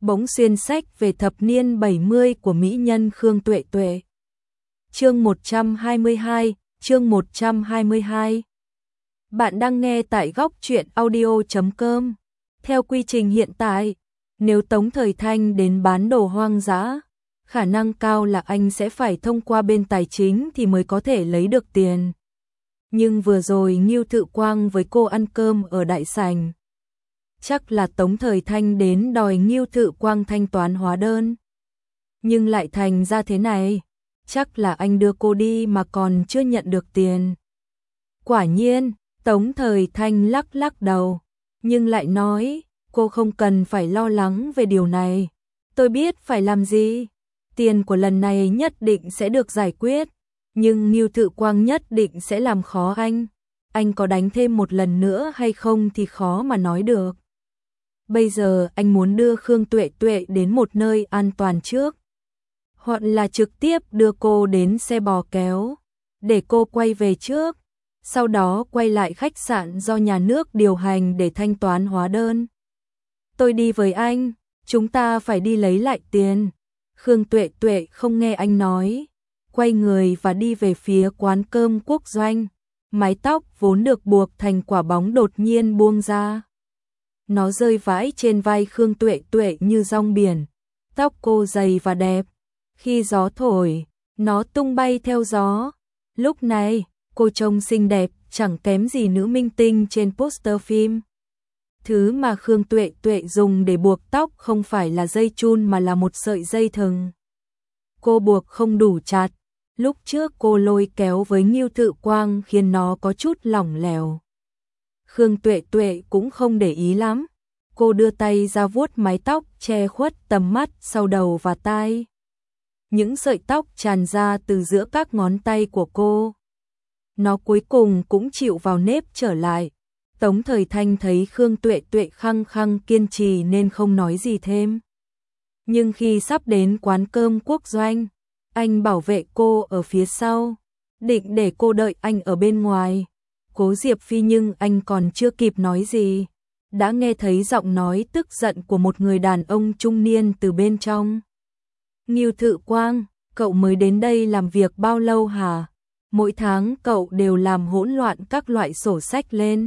bỗng xuyên sách về thập niên 70 của mỹ nhân Khương Tuệ Tuệ. Chương 122. Bạn đang nghe tại góc truyện audio.com. Theo quy trình hiện tại, nếu Tống Thời Thanh đến bán đồ hoang dã, khả năng cao là anh sẽ phải thông qua bên tài chính thì mới có thể lấy được tiền. Nhưng vừa rồi Ngưu Thự Quang với cô ăn cơm ở đại sảnh. Chắc là Tống Thời Thanh đến đòi Ngưu Thự Quang thanh toán hóa đơn. Nhưng lại thành ra thế này, chắc là anh đưa cô đi mà còn chưa nhận được tiền. Quả nhiên, Tống Thời Thanh lắc lắc đầu, nhưng lại nói, cô không cần phải lo lắng về điều này. Tôi biết phải làm gì. Tiền của lần này nhất định sẽ được giải quyết, nhưng Ngưu Thự Quang nhất định sẽ làm khó anh. Anh có đánh thêm một lần nữa hay không thì khó mà nói được. Bây giờ anh muốn đưa Khương Tuệ Tuệ đến một nơi an toàn trước, hoặc là trực tiếp đưa cô đến xe bò kéo, để cô quay về trước, sau đó quay lại khách sạn do nhà nước điều hành để thanh toán hóa đơn. Tôi đi với anh, chúng ta phải đi lấy lại tiền. Khương Tuệ Tuệ không nghe anh nói, quay người và đi về phía quán cơm Quốc Doanh. Mái tóc vốn được buộc thành quả bóng đột nhiên buông ra. Nó rơi vãi trên vai Khương Tuệ Tuệ như rong biển. Tóc cô dày và đẹp. Khi gió thổi, nó tung bay theo gió. Lúc này, cô trông xinh đẹp, chẳng kém gì nữ minh tinh trên poster phim. Thứ mà Khương Tuệ Tuệ dùng để buộc tóc không phải là dây chun mà là một sợi dây thừng. Cô buộc không đủ chặt. Lúc trước cô lôi kéo với Ngưu Thự Quang khiến nó có chút lỏng lẻo. Khương Tuệ Tuệ cũng không để ý lắm. Cô đưa tay ra vuốt mái tóc che khuất tầm mắt sau đầu và tai. Những sợi tóc tràn ra từ giữa các ngón tay của cô. Nó cuối cùng cũng chịu vào nếp trở lại. Tống Thời Thanh thấy Khương Tuệ Tuệ khăng khăng kiên trì nên không nói gì thêm. Nhưng khi sắp đến quán cơm Quốc Doanh, anh bảo vệ cô ở phía sau, định để cô đợi anh ở bên ngoài. Cố Diệp Phi nhưng anh còn chưa kịp nói gì, đã nghe thấy giọng nói tức giận của một người đàn ông trung niên từ bên trong. Ngưu Thự Quang, cậu mới đến đây làm việc bao lâu hả? Mỗi tháng cậu đều làm hỗn loạn các loại sổ sách lên.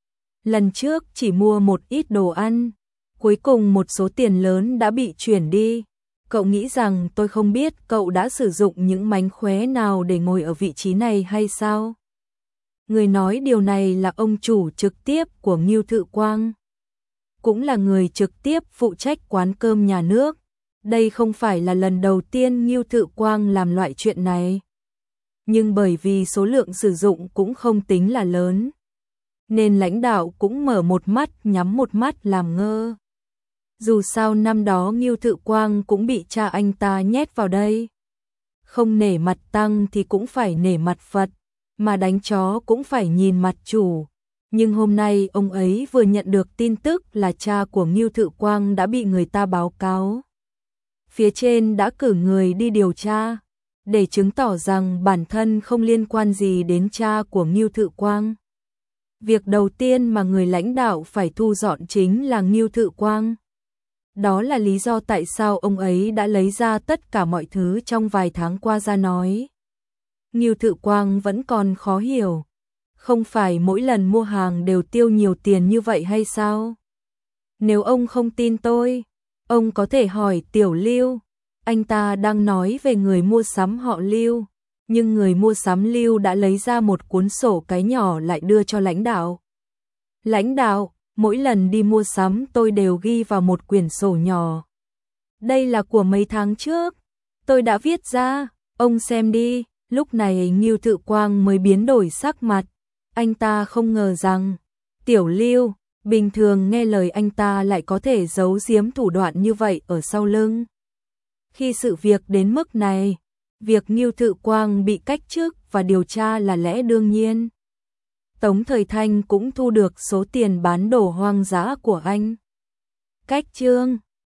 Lần trước chỉ mua một ít đồ ăn, cuối cùng một số tiền lớn đã bị chuyển đi. Cậu nghĩ rằng tôi không biết cậu đã sử dụng những mánh khóe nào để ngồi ở vị trí này hay sao? Người nói điều này là ông chủ trực tiếp của Ngưu Thự Quang, cũng là người trực tiếp phụ trách quán cơm nhà nước. Đây không phải là lần đầu tiên Ngưu Thự Quang làm loại chuyện này. Nhưng bởi vì số lượng sử dụng cũng không tính là lớn, nên lãnh đạo cũng mở một mắt nhắm một mắt làm ngơ. Dù sao năm đó Ngưu Thự Quang cũng bị cha anh ta nhét vào đây. Không nể mặt Tăng thì cũng phải nể mặt Phật, mà đánh chó cũng phải nhìn mặt chủ. Nhưng hôm nay ông ấy vừa nhận được tin tức là cha của Ngưu Thự Quang đã bị người ta báo cáo. Phía trên đã cử người đi điều tra, để chứng tỏ rằng bản thân không liên quan gì đến cha của Ngưu Thự Quang. Việc đầu tiên mà người lãnh đạo phải thu dọn chính là Ngưu Thự Quang. Đó là lý do tại sao ông ấy đã lấy ra tất cả mọi thứ trong vài tháng qua ra nói. Ngưu Thự Quang vẫn còn khó hiểu. Không phải mỗi lần mua hàng đều tiêu nhiều tiền như vậy hay sao? Nếu ông không tin tôi, ông có thể hỏi Tiểu Lưu. Anh ta đang nói về người mua sắm họ Lưu. Nhưng người mua sắm Lưu đã lấy ra một cuốn sổ cái nhỏ lại đưa cho lãnh đạo. Lãnh đạo, mỗi lần đi mua sắm tôi đều ghi vào một quyển sổ nhỏ. Đây là của mấy tháng trước. Tôi đã viết ra, ông xem đi. Lúc này Ngưu Thự Quang mới biến đổi sắc mặt. Anh ta không ngờ rằng Tiểu Lưu, bình thường nghe lời anh ta lại có thể giấu giếm thủ đoạn như vậy ở sau lưng. Khi sự việc đến mức này, việc Ngưu Thự Quang bị cách chức và điều tra là lẽ đương nhiên. Tống Thời Thanh cũng thu được số tiền bán đồ hoang dã của anh. Cách chương